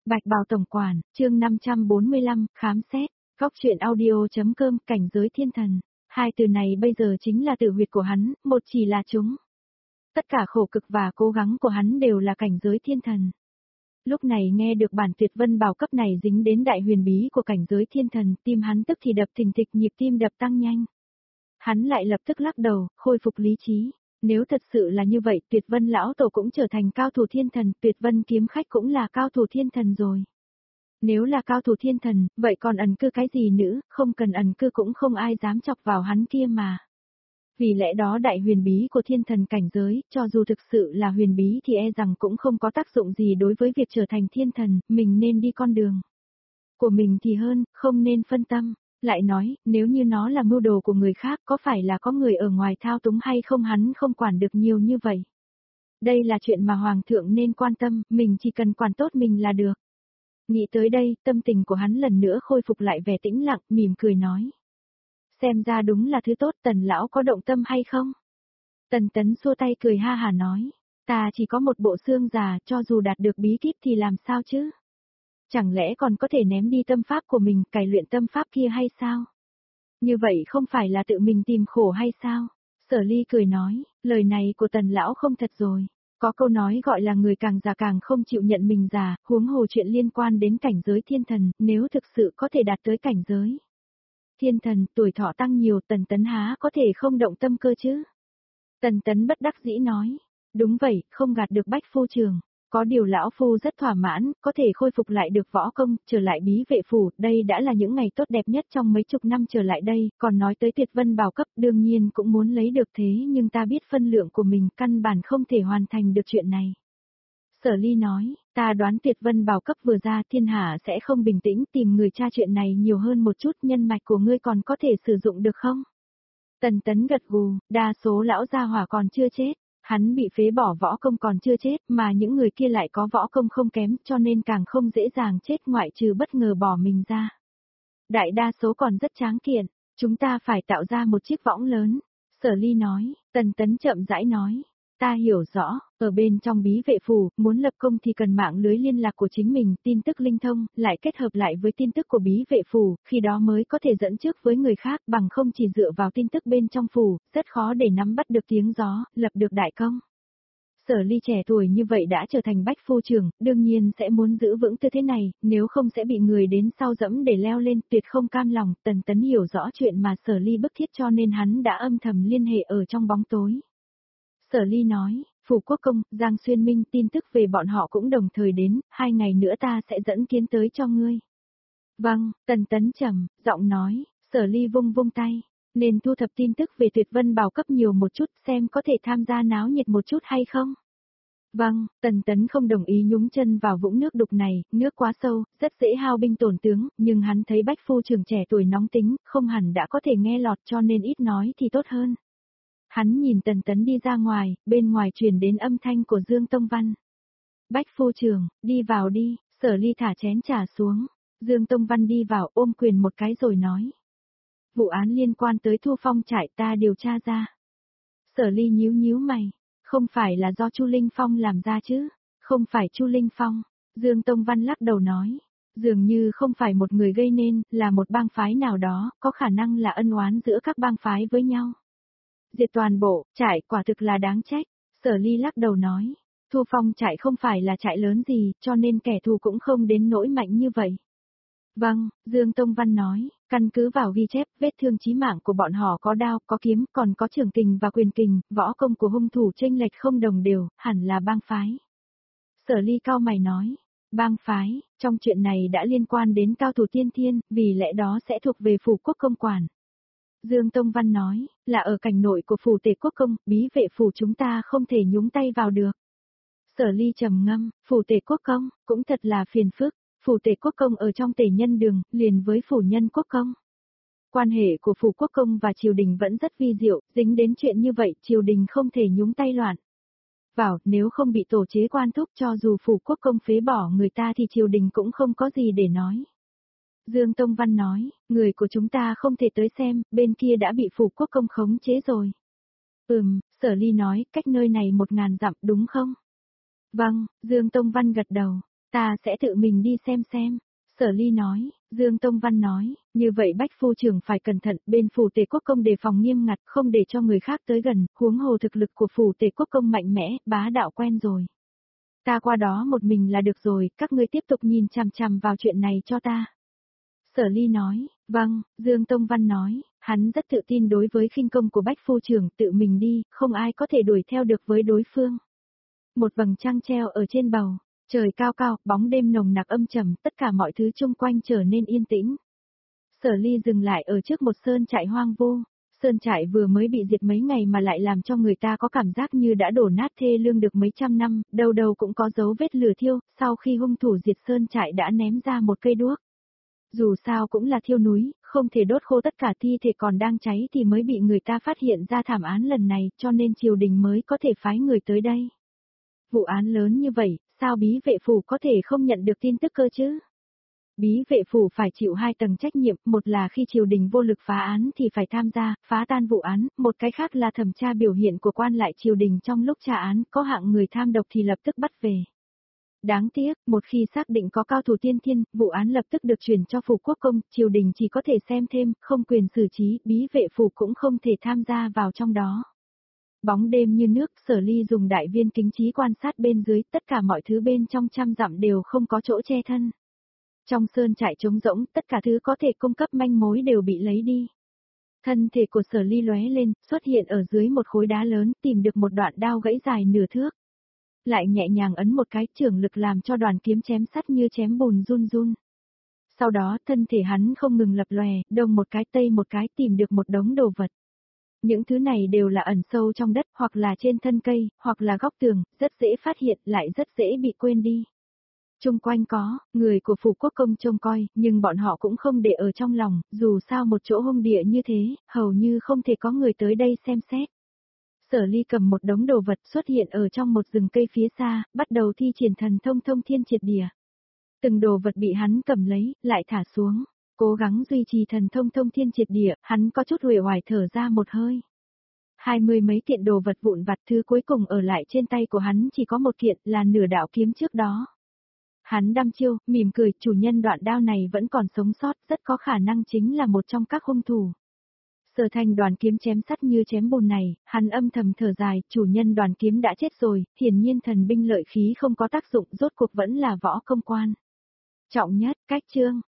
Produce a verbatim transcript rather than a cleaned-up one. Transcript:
Bạch Bào Tổng Quản, chương năm trăm bốn mươi lăm, khám xét, góc truyện audio.com, cảnh giới thiên thần. Hai từ này bây giờ chính là tự huyệt của hắn, một chỉ là chúng. Tất cả khổ cực và cố gắng của hắn đều là cảnh giới thiên thần. Lúc này nghe được bản tuyệt vân bảo cấp này dính đến đại huyền bí của cảnh giới thiên thần, tim hắn tức thì đập thình thịch, nhịp tim đập tăng nhanh. Hắn lại lập tức lắc đầu, khôi phục lý trí. Nếu thật sự là như vậy, tuyệt vân lão tổ cũng trở thành cao thủ thiên thần, tuyệt vân kiếm khách cũng là cao thủ thiên thần rồi. Nếu là cao thủ thiên thần, vậy còn ẩn cư cái gì nữa, không cần ẩn cư cũng không ai dám chọc vào hắn kia mà. Vì lẽ đó đại huyền bí của thiên thần cảnh giới, cho dù thực sự là huyền bí thì e rằng cũng không có tác dụng gì đối với việc trở thành thiên thần, mình nên đi con đường của mình thì hơn, không nên phân tâm. Lại nói, nếu như nó là mưu đồ của người khác, có phải là có người ở ngoài thao túng hay không, hắn không quản được nhiều như vậy. Đây là chuyện mà Hoàng thượng nên quan tâm, mình chỉ cần quản tốt mình là được. Nghĩ tới đây, tâm tình của hắn lần nữa khôi phục lại vẻ tĩnh lặng, mỉm cười nói. Xem ra đúng là thứ tốt, Tần lão có động tâm hay không? Tần Tấn xua tay cười ha hà nói, ta chỉ có một bộ xương già, cho dù đạt được bí kíp thì làm sao chứ? Chẳng lẽ còn có thể ném đi tâm pháp của mình, cải luyện tâm pháp kia hay sao? Như vậy không phải là tự mình tìm khổ hay sao? Sở Ly cười nói, lời này của Tần lão không thật rồi. Có câu nói gọi là người càng già càng không chịu nhận mình già, huống hồ chuyện liên quan đến cảnh giới thiên thần, nếu thực sự có thể đạt tới cảnh giới thiên thần, tuổi thọ tăng nhiều, Tần Tấn há có thể không động tâm cơ chứ? Tần Tấn bất đắc dĩ nói, đúng vậy, không gạt được Bách phu trường. Có điều lão phu rất thỏa mãn, có thể khôi phục lại được võ công, trở lại bí vệ phủ, đây đã là những ngày tốt đẹp nhất trong mấy chục năm trở lại đây, còn nói tới tuyệt vân bảo cấp đương nhiên cũng muốn lấy được thế nhưng ta biết phân lượng của mình căn bản không thể hoàn thành được chuyện này. Sở Ly nói, ta đoán tuyệt vân bảo cấp vừa ra thiên hạ sẽ không bình tĩnh, tìm người tra chuyện này nhiều hơn một chút, nhân mạch của ngươi còn có thể sử dụng được không? Tần Tấn gật gù, đa số lão gia hỏa còn chưa chết. Hắn bị phế bỏ võ công còn chưa chết, mà những người kia lại có võ công không kém, cho nên càng không dễ dàng chết, ngoại trừ bất ngờ bỏ mình ra. Đại đa số còn rất tráng kiện, chúng ta phải tạo ra một chiếc võng lớn. Sở Ly nói, Tần Tấn chậm rãi nói, ta hiểu rõ, ở bên trong bí vệ phủ, muốn lập công thì cần mạng lưới liên lạc của chính mình, tin tức linh thông, lại kết hợp lại với tin tức của bí vệ phủ, khi đó mới có thể dẫn trước với người khác, bằng không chỉ dựa vào tin tức bên trong phủ, rất khó để nắm bắt được tiếng gió, lập được đại công. Sở Ly trẻ tuổi như vậy đã trở thành Bách phu trưởng, đương nhiên sẽ muốn giữ vững tư thế này, nếu không sẽ bị người đến sau dẫm để leo lên, tuyệt không cam lòng. Tần Tấn hiểu rõ chuyện mà Sở Ly bức thiết cho nên hắn đã âm thầm liên hệ ở trong bóng tối. Sở Ly nói, Phủ Quốc Công, Giang Xuyên Minh tin tức về bọn họ cũng đồng thời đến, hai ngày nữa ta sẽ dẫn kiến tới cho ngươi. Vâng, Tần Tấn trầm, giọng nói, Sở Ly vung vung tay, nên thu thập tin tức về tuyệt vân bảo cấp nhiều một chút xem có thể tham gia náo nhiệt một chút hay không. Vâng, Tần Tấn không đồng ý nhúng chân vào vũng nước đục này, nước quá sâu, rất dễ hao binh tổn tướng, nhưng hắn thấy Bách phu trưởng trẻ tuổi nóng tính, không hẳn đã có thể nghe lọt cho nên ít nói thì tốt hơn. Hắn nhìn Tần Tấn đi ra ngoài, bên ngoài truyền đến âm thanh của Dương Tông Văn. Bách phu trưởng, đi vào đi, Sở Ly thả chén trà xuống. Dương Tông Văn đi vào ôm quyền một cái rồi nói. Vụ án liên quan tới Thu Phong trại ta điều tra ra. Sở Ly nhíu nhíu mày, không phải là do Chu Linh Phong làm ra chứ? Không phải Chu Linh Phong, Dương Tông Văn lắc đầu nói. Dường như không phải một người gây nên, là một bang phái nào đó, có khả năng là ân oán giữa các bang phái với nhau. Diệt toàn bộ, trại quả thực là đáng trách. Sở Ly lắc đầu nói, Thu Phong trại không phải là trại lớn gì, cho nên kẻ thù cũng không đến nỗi mạnh như vậy. Vâng, Dương Tông Văn nói, căn cứ vào ghi chép, vết thương chí mạng của bọn họ có đao, có kiếm, còn có trường kình và quyền kình, võ công của hung thủ chênh lệch không đồng đều, hẳn là bang phái. Sở Ly cao mày nói, bang phái, trong chuyện này đã liên quan đến cao thủ tiên thiên, vì lẽ đó sẽ thuộc về Phủ Quốc Công quản. Dương Tông Văn nói, là ở cảnh nội của Phủ Tề Quốc Công, bí vệ phủ chúng ta không thể nhúng tay vào được. Sở Ly trầm ngâm, Phủ Tề Quốc Công, cũng thật là phiền phức, Phủ Tề Quốc Công ở trong Tề Nhân Đường, liền với Phủ Nhân Quốc Công. Quan hệ của Phủ Quốc Công và triều đình vẫn rất vi diệu, dính đến chuyện như vậy, triều đình không thể nhúng tay loạn. Vào, nếu không bị tổ chế quan thúc cho dù Phủ Quốc Công phế bỏ người ta thì triều đình cũng không có gì để nói. Dương Tông Văn nói, người của chúng ta không thể tới xem, bên kia đã bị Phủ Quốc Công khống chế rồi. Ừm, Sở Ly nói, cách nơi này một ngàn dặm đúng không? Vâng, Dương Tông Văn gật đầu. Ta sẽ tự mình đi xem xem. Sở Ly nói, Dương Tông Văn nói, như vậy Bách phu trưởng phải cẩn thận, bên phủ Tề Quốc Công đề phòng nghiêm ngặt, không để cho người khác tới gần, huống hồ thực lực của phủ Tề Quốc Công mạnh mẽ, bá đạo quen rồi. Ta qua đó một mình là được rồi, các ngươi tiếp tục nhìn chằm chằm vào chuyện này cho ta. Sở Ly nói, vâng, Dương Tông Văn nói, hắn rất tự tin đối với khinh công của Bách phu trưởng, tự mình đi, không ai có thể đuổi theo được với đối phương. Một vầng trăng treo ở trên bầu, trời cao cao, bóng đêm nồng nặc âm trầm, tất cả mọi thứ xung quanh trở nên yên tĩnh. Sở Ly dừng lại ở trước một sơn trại hoang vu. Sơn trại vừa mới bị diệt mấy ngày mà lại làm cho người ta có cảm giác như đã đổ nát thê lương được mấy trăm năm, đâu đâu cũng có dấu vết lửa thiêu, sau khi hung thủ diệt sơn trại đã ném ra một cây đuốc. Dù sao cũng là thiêu núi, không thể đốt khô tất cả thi thể còn đang cháy thì mới bị người ta phát hiện ra thảm án lần này, cho nên triều đình mới có thể phái người tới đây. Vụ án lớn như vậy, sao bí vệ phủ có thể không nhận được tin tức cơ chứ? Bí vệ phủ phải chịu hai tầng trách nhiệm, một là khi triều đình vô lực phá án thì phải tham gia, phá tan vụ án, một cái khác là thẩm tra biểu hiện của quan lại triều đình trong lúc tra án, có hạng người tham độc thì lập tức bắt về. Đáng tiếc, một khi xác định có cao thủ tiên thiên, vụ án lập tức được chuyển cho phủ quốc công, triều đình chỉ có thể xem thêm, không quyền xử trí, bí vệ phủ cũng không thể tham gia vào trong đó. Bóng đêm như nước, Sở Ly dùng đại viên kính trí quan sát bên dưới, tất cả mọi thứ bên trong trăm dặm đều không có chỗ che thân. Trong sơn trại trống rỗng, tất cả thứ có thể cung cấp manh mối đều bị lấy đi. Thân thể của Sở Ly lóe lên, xuất hiện ở dưới một khối đá lớn, tìm được một đoạn đao gãy dài nửa thước. Lại nhẹ nhàng ấn một cái, trưởng lực làm cho đoàn kiếm chém sắt như chém bùn run run. Sau đó, thân thể hắn không ngừng lập lòe, đông một cái tây một cái, tìm được một đống đồ vật. Những thứ này đều là ẩn sâu trong đất, hoặc là trên thân cây, hoặc là góc tường, rất dễ phát hiện, lại rất dễ bị quên đi. Trung quanh có, người của phủ quốc công trông coi, nhưng bọn họ cũng không để ở trong lòng, dù sao một chỗ hung địa như thế, hầu như không thể có người tới đây xem xét. Sở Ly cầm một đống đồ vật xuất hiện ở trong một rừng cây phía xa, bắt đầu thi triển thần thông thông thiên triệt địa. Từng đồ vật bị hắn cầm lấy, lại thả xuống, cố gắng duy trì thần thông thông thiên triệt địa, hắn có chút uể oải thở ra một hơi. Hai mươi mấy kiện đồ vật vụn vặt, thứ cuối cùng ở lại trên tay của hắn chỉ có một kiện, là nửa đạo kiếm trước đó. Hắn đăm chiêu, mỉm cười, chủ nhân đoạn đao này vẫn còn sống sót, rất có khả năng chính là một trong các hung thủ. Sở Thành đoàn kiếm chém sắt như chém bùn này, hắn âm thầm thở dài, chủ nhân đoàn kiếm đã chết rồi, hiển nhiên thần binh lợi khí không có tác dụng, rốt cuộc vẫn là võ công quan. Trọng nhất, cách chương.